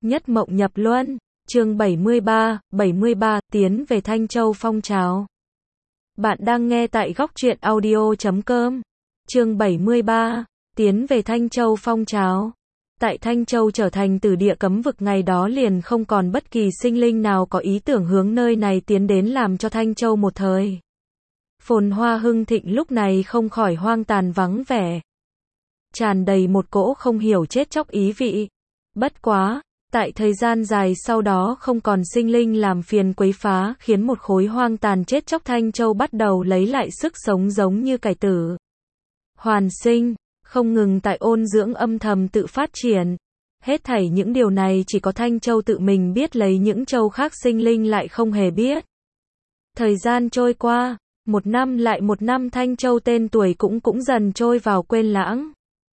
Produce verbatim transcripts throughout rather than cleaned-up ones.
Nhất mộng nhập luân, chương bảy mươi ba, bảy mươi ba, tiến về Thanh Châu phong trào. Bạn đang nghe tại góc truyện audio chấm com. Chương bảy mươi ba, tiến về Thanh Châu phong trào. Tại Thanh Châu trở thành tử địa cấm vực ngày đó liền không còn bất kỳ sinh linh nào có ý tưởng hướng nơi này tiến đến, làm cho Thanh Châu một thời phồn hoa hưng thịnh lúc này không khỏi hoang tàn vắng vẻ, tràn đầy một cỗ không hiểu chết chóc ý vị. Bất quá, tại thời gian dài sau đó không còn sinh linh làm phiền quấy phá, khiến một khối hoang tàn chết chóc Thanh Châu bắt đầu lấy lại sức sống, giống như cải tử hoàn sinh, không ngừng tại ôn dưỡng, âm thầm tự phát triển. Hết thảy những điều này chỉ có Thanh Châu tự mình biết, lấy những châu khác sinh linh lại không hề biết. Thời gian trôi qua, một năm lại một năm, Thanh Châu tên tuổi cũng cũng dần trôi vào quên lãng.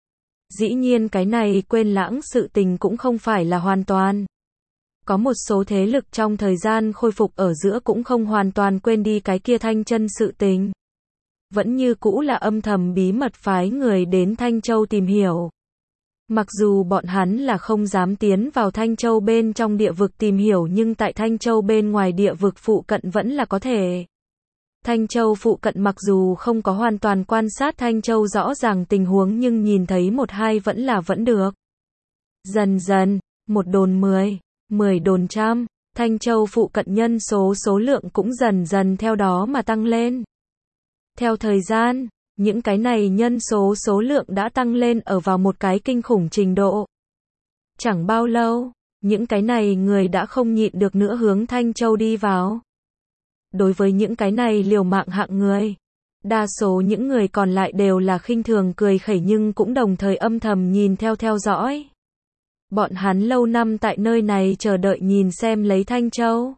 Dĩ nhiên cái này quên lãng sự tình cũng không phải là hoàn toàn. Có một số thế lực trong thời gian khôi phục ở giữa cũng không hoàn toàn quên đi cái kia Thanh Chân sự tình. Vẫn như cũ là âm thầm bí mật phái người đến Thanh Châu tìm hiểu. Mặc dù bọn hắn là không dám tiến vào Thanh Châu bên trong địa vực tìm hiểu, nhưng tại Thanh Châu bên ngoài địa vực phụ cận vẫn là có thể. Thanh Châu phụ cận mặc dù không có hoàn toàn quan sát Thanh Châu rõ ràng tình huống, nhưng nhìn thấy một hai vẫn là vẫn được. Dần dần, một đồn mười, mười đồn trăm, Thanh Châu phụ cận nhân số số lượng cũng dần dần theo đó mà tăng lên. Theo thời gian, những cái này nhân số số lượng đã tăng lên ở vào một cái kinh khủng trình độ. Chẳng bao lâu, những cái này người đã không nhịn được nữa hướng Thanh Châu đi vào. Đối với những cái này liều mạng hạng người, đa số những người còn lại đều là khinh thường cười khẩy, nhưng cũng đồng thời âm thầm nhìn theo theo dõi. Bọn hắn lâu năm tại nơi này chờ đợi nhìn xem lấy Thanh Châu.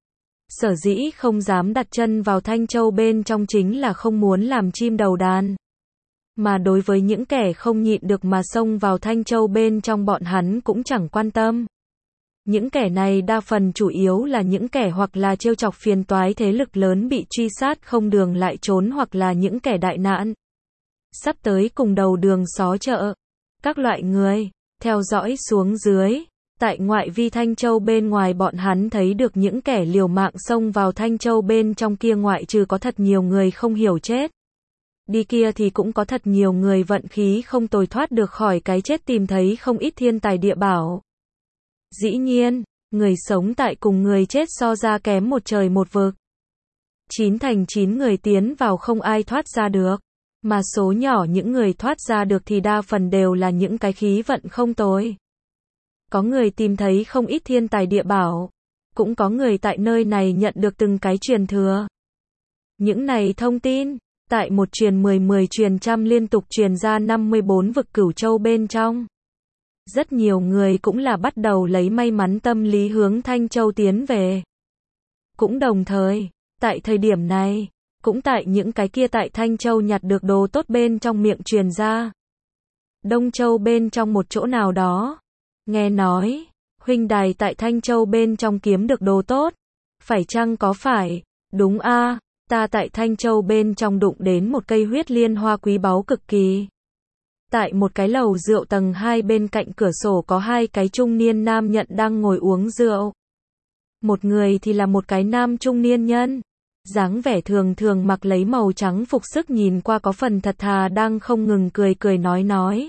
Sở dĩ không dám đặt chân vào Thanh Châu bên trong chính là không muốn làm chim đầu đàn. Mà đối với những kẻ không nhịn được mà xông vào Thanh Châu bên trong, bọn hắn cũng chẳng quan tâm. Những kẻ này đa phần chủ yếu là những kẻ hoặc là trêu chọc phiền toái thế lực lớn bị truy sát không đường lại trốn, hoặc là những kẻ đại nạn sắp tới cùng đầu đường xó chợ. Các loại người theo dõi xuống dưới, tại ngoại vi Thanh Châu bên ngoài, bọn hắn thấy được những kẻ liều mạng xông vào Thanh Châu bên trong kia, ngoại trừ có thật nhiều người không hiểu chết đi kia, thì cũng có thật nhiều người vận khí không tồi thoát được khỏi cái chết, tìm thấy không ít thiên tài địa bảo. Dĩ nhiên, người sống tại cùng người chết so ra kém một trời một vực. Chín thành chín người tiến vào không ai thoát ra được, mà số nhỏ những người thoát ra được thì đa phần đều là những cái khí vận không tồi. Có người tìm thấy không ít thiên tài địa bảo, cũng có người tại nơi này nhận được từng cái truyền thừa. Những này thông tin, tại một truyền mười, mười truyền trăm liên tục truyền ra năm mươi bốn vực Cửu Châu bên trong. Rất nhiều người cũng là bắt đầu lấy may mắn tâm lý hướng Thanh Châu tiến về. Cũng đồng thời, tại thời điểm này, cũng tại những cái kia tại Thanh Châu nhặt được đồ tốt bên trong miệng truyền ra. Đông Châu bên trong một chỗ nào đó, nghe nói, huynh đài tại Thanh Châu bên trong kiếm được đồ tốt. Phải chăng có phải? Đúng a, ta tại Thanh Châu bên trong đụng đến một cây huyết liên hoa quý báu cực kỳ. Tại một cái lầu rượu tầng hai, bên cạnh cửa sổ có hai cái trung niên nam nhận đang ngồi uống rượu. Một người thì là một cái nam trung niên nhân, dáng vẻ thường thường mặc lấy màu trắng phục sức, nhìn qua có phần thật thà, đang không ngừng cười cười nói nói.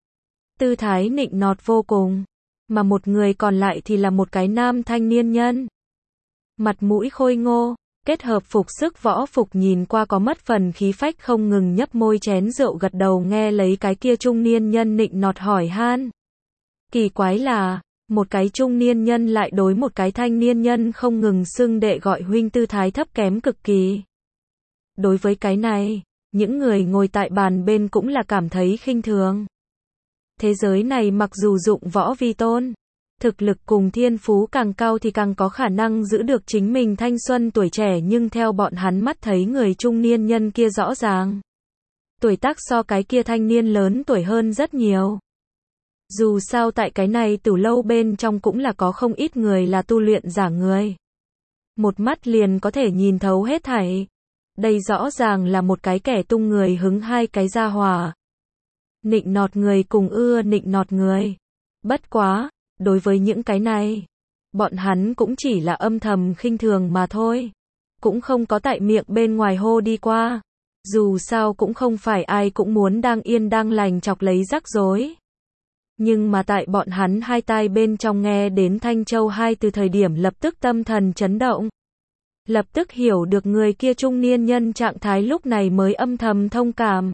Tư thái nịnh nọt vô cùng. Mà một người còn lại thì là một cái nam thanh niên nhân, mặt mũi khôi ngô, kết hợp phục sức võ phục, nhìn qua có mất phần khí phách, không ngừng nhấp môi chén rượu, gật đầu nghe lấy cái kia trung niên nhân nịnh nọt hỏi han. Kỳ quái là, một cái trung niên nhân lại đối một cái thanh niên nhân không ngừng xưng đệ gọi huynh, tư thái thấp kém cực kỳ. Đối với cái này, những người ngồi tại bàn bên cũng là cảm thấy khinh thường. Thế giới này mặc dù dụng võ vi tôn, thực lực cùng thiên phú càng cao thì càng có khả năng giữ được chính mình thanh xuân tuổi trẻ, nhưng theo bọn hắn mắt thấy người trung niên nhân kia rõ ràng tuổi tác so cái kia thanh niên lớn tuổi hơn rất nhiều. Dù sao tại cái này từ lâu bên trong cũng là có không ít người là tu luyện giả người. Một mắt liền có thể nhìn thấu hết thảy. Đây rõ ràng là một cái kẻ tung người hứng, hai cái gia hỏa. Nịnh nọt người cùng ưa nịnh nọt người. Bất quá, Đối với những cái này, bọn hắn cũng chỉ là âm thầm khinh thường mà thôi. Cũng không có tại miệng bên ngoài hô đi qua. Dù sao cũng không phải ai cũng muốn đang yên đang lành chọc lấy rắc rối. Nhưng mà tại bọn hắn hai tai bên trong nghe đến Thanh Châu hai từ thời điểm lập tức tâm thần chấn động. Lập tức hiểu được người kia trung niên nhân trạng thái lúc này mới âm thầm thông cảm.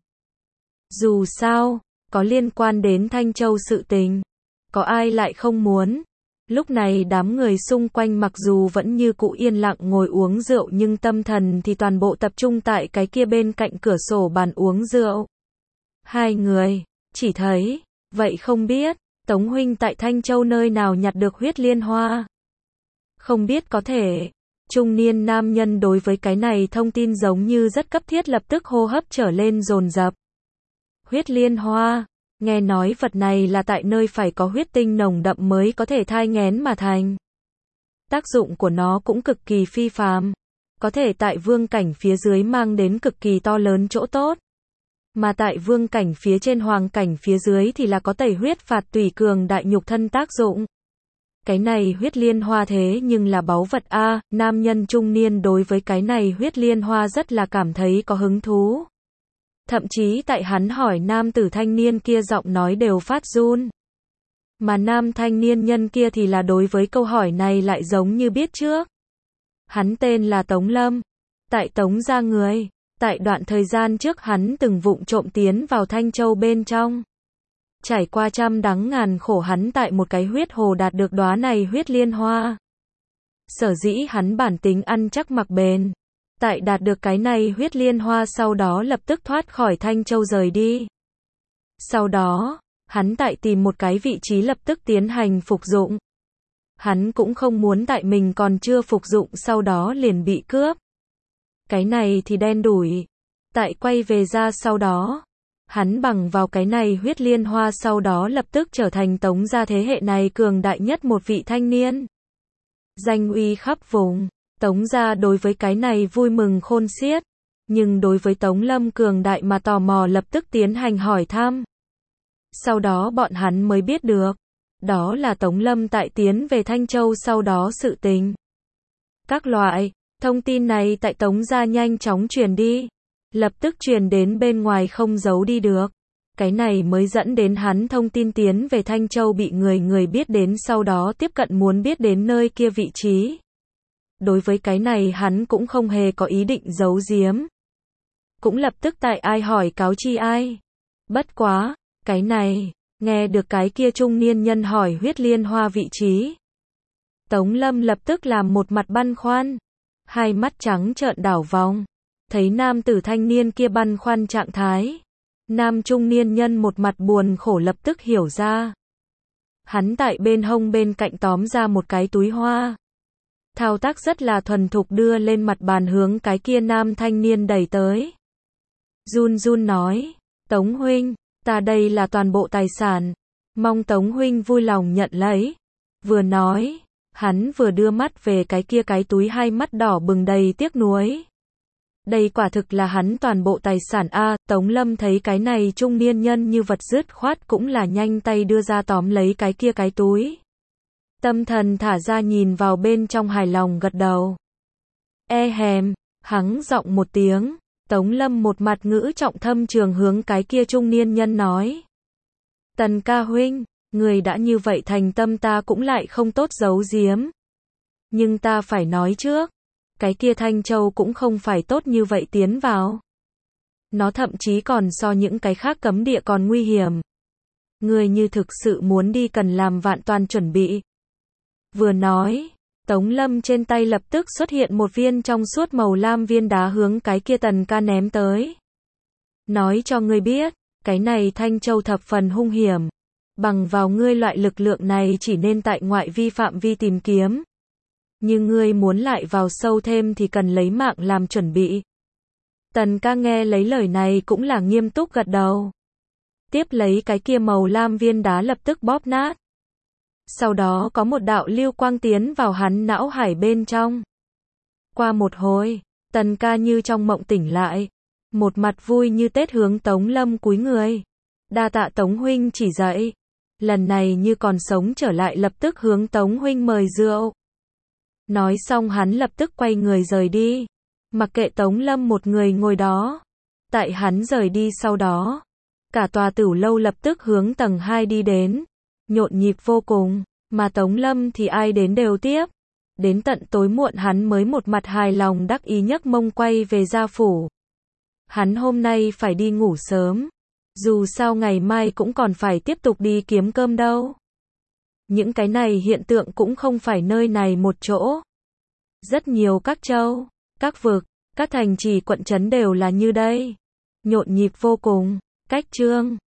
Dù sao, có liên quan đến Thanh Châu sự tình. Có ai lại không muốn. Lúc này đám người xung quanh mặc dù vẫn như cũ yên lặng ngồi uống rượu nhưng tâm thần thì toàn bộ tập trung tại cái kia bên cạnh cửa sổ bàn uống rượu. Hai người, chỉ thấy, vậy không biết, Tống huynh tại Thanh Châu nơi nào nhặt được huyết liên hoa? Không biết có thể, trung niên nam nhân đối với cái này thông tin giống như rất cấp thiết lập tức hô hấp trở lên dồn dập. Huyết liên hoa, nghe nói vật này là tại nơi phải có huyết tinh nồng đậm mới có thể thai nghén mà thành. Tác dụng của nó cũng cực kỳ phi phàm, có thể tại vương cảnh phía dưới mang đến cực kỳ to lớn chỗ tốt. Mà tại vương cảnh phía trên hoàng cảnh phía dưới thì là có tẩy huyết phạt tùy cường đại nhục thân tác dụng. Cái này huyết liên hoa thế nhưng là báu vật a, nam nhân trung niên đối với cái này huyết liên hoa rất là cảm thấy có hứng thú. Thậm chí tại hắn hỏi nam tử thanh niên kia giọng nói đều phát run. Mà nam thanh niên nhân kia thì là đối với câu hỏi này lại giống như biết trước. Hắn tên là Tống Lâm. Tại Tống gia người. Tại đoạn thời gian trước hắn từng vụng trộm tiến vào Thanh Châu bên trong. Trải qua trăm đắng ngàn khổ hắn tại một cái huyết hồ đạt được đóa này huyết liên hoa. Sở dĩ hắn bản tính ăn chắc mặc bền. Tại đạt được cái này huyết liên hoa sau đó lập tức thoát khỏi Thanh Châu rời đi. Sau đó, hắn tại tìm một cái vị trí lập tức tiến hành phục dụng. Hắn cũng không muốn tại mình còn chưa phục dụng sau đó liền bị cướp. Cái này thì đen đủi. Tại quay về ra sau đó, hắn bằng vào cái này huyết liên hoa sau đó lập tức trở thành Tống gia thế hệ này cường đại nhất một vị thanh niên. Danh uy khắp vùng. Tống gia đối với cái này vui mừng khôn xiết, nhưng đối với Tống Lâm cường đại mà tò mò lập tức tiến hành hỏi thăm. Sau đó bọn hắn mới biết được, đó là Tống Lâm tại tiến về Thanh Châu sau đó sự tình. Các loại, thông tin này tại Tống gia nhanh chóng truyền đi, lập tức truyền đến bên ngoài không giấu đi được. Cái này mới dẫn đến hắn thông tin tiến về Thanh Châu bị người người biết đến sau đó tiếp cận muốn biết đến nơi kia vị trí. Đối với cái này hắn cũng không hề có ý định giấu giếm. Cũng lập tức tại ai hỏi cáo chi ai. Bất quá, cái này, nghe được cái kia trung niên nhân hỏi huyết liên hoa vị trí. Tống Lâm lập tức làm một mặt băn khoăn. Hai mắt trắng trợn đảo vòng. Thấy nam tử thanh niên kia băn khoăn trạng thái. Nam trung niên nhân một mặt buồn khổ lập tức hiểu ra. Hắn tại bên hông bên cạnh tóm ra một cái túi hoa. Thao tác rất là thuần thục đưa lên mặt bàn hướng cái kia nam thanh niên đẩy tới. Run run nói, Tống huynh, ta đây là toàn bộ tài sản, mong Tống huynh vui lòng nhận lấy. Vừa nói, hắn vừa đưa mắt về cái kia cái túi hai mắt đỏ bừng đầy tiếc nuối. Đây quả thực là hắn toàn bộ tài sản a. Tống Lâm thấy cái này trung niên nhân như vật dứt khoát cũng là nhanh tay đưa ra tóm lấy cái kia cái túi. Tâm thần thả ra nhìn vào bên trong hài lòng gật đầu. E hèm, hắng giọng một tiếng, Tống Lâm một mặt ngữ trọng thâm trường hướng cái kia trung niên nhân nói. Tần ca huynh, người đã như vậy thành tâm ta cũng lại không tốt giấu giếm. Nhưng ta phải nói trước, cái kia Thanh Châu cũng không phải tốt như vậy tiến vào. Nó thậm chí còn so những cái khác cấm địa còn nguy hiểm. Người như thực sự muốn đi cần làm vạn toàn chuẩn bị. Vừa nói, Tống Lâm trên tay lập tức xuất hiện một viên trong suốt màu lam viên đá hướng cái kia Tần ca ném tới. Nói cho ngươi biết, cái này Thanh Châu thập phần hung hiểm. Bằng vào ngươi loại lực lượng này chỉ nên tại ngoại vi phạm vi tìm kiếm. Nhưng ngươi muốn lại vào sâu thêm thì cần lấy mạng làm chuẩn bị. Tần ca nghe lấy lời này cũng là nghiêm túc gật đầu. Tiếp lấy cái kia màu lam viên đá lập tức bóp nát. Sau đó có một đạo lưu quang tiến vào hắn não hải bên trong. Qua một hồi, Tần ca như trong mộng tỉnh lại. Một mặt vui như Tết hướng Tống Lâm cúi người. Đa tạ Tống huynh chỉ dạy. lần này như còn sống trở lại lập tức hướng Tống huynh mời rượu. Nói xong hắn lập tức quay người rời đi, mặc kệ Tống Lâm một người ngồi đó. Tại hắn rời đi sau đó, cả tòa Tửu lâu lập tức hướng tầng hai đi đến, nhộn nhịp vô cùng, mà Tống Lâm thì ai đến đều tiếp. Đến tận tối muộn hắn mới một mặt hài lòng đắc ý nhấc mông quay về gia phủ. Hắn hôm nay phải đi ngủ sớm, dù sao ngày mai cũng còn phải tiếp tục đi kiếm cơm đâu. Những cái này hiện tượng cũng không phải nơi này một chỗ. Rất nhiều các châu, các vực, các thành trì quận trấn đều là như đây. Nhộn nhịp vô cùng. Cách chương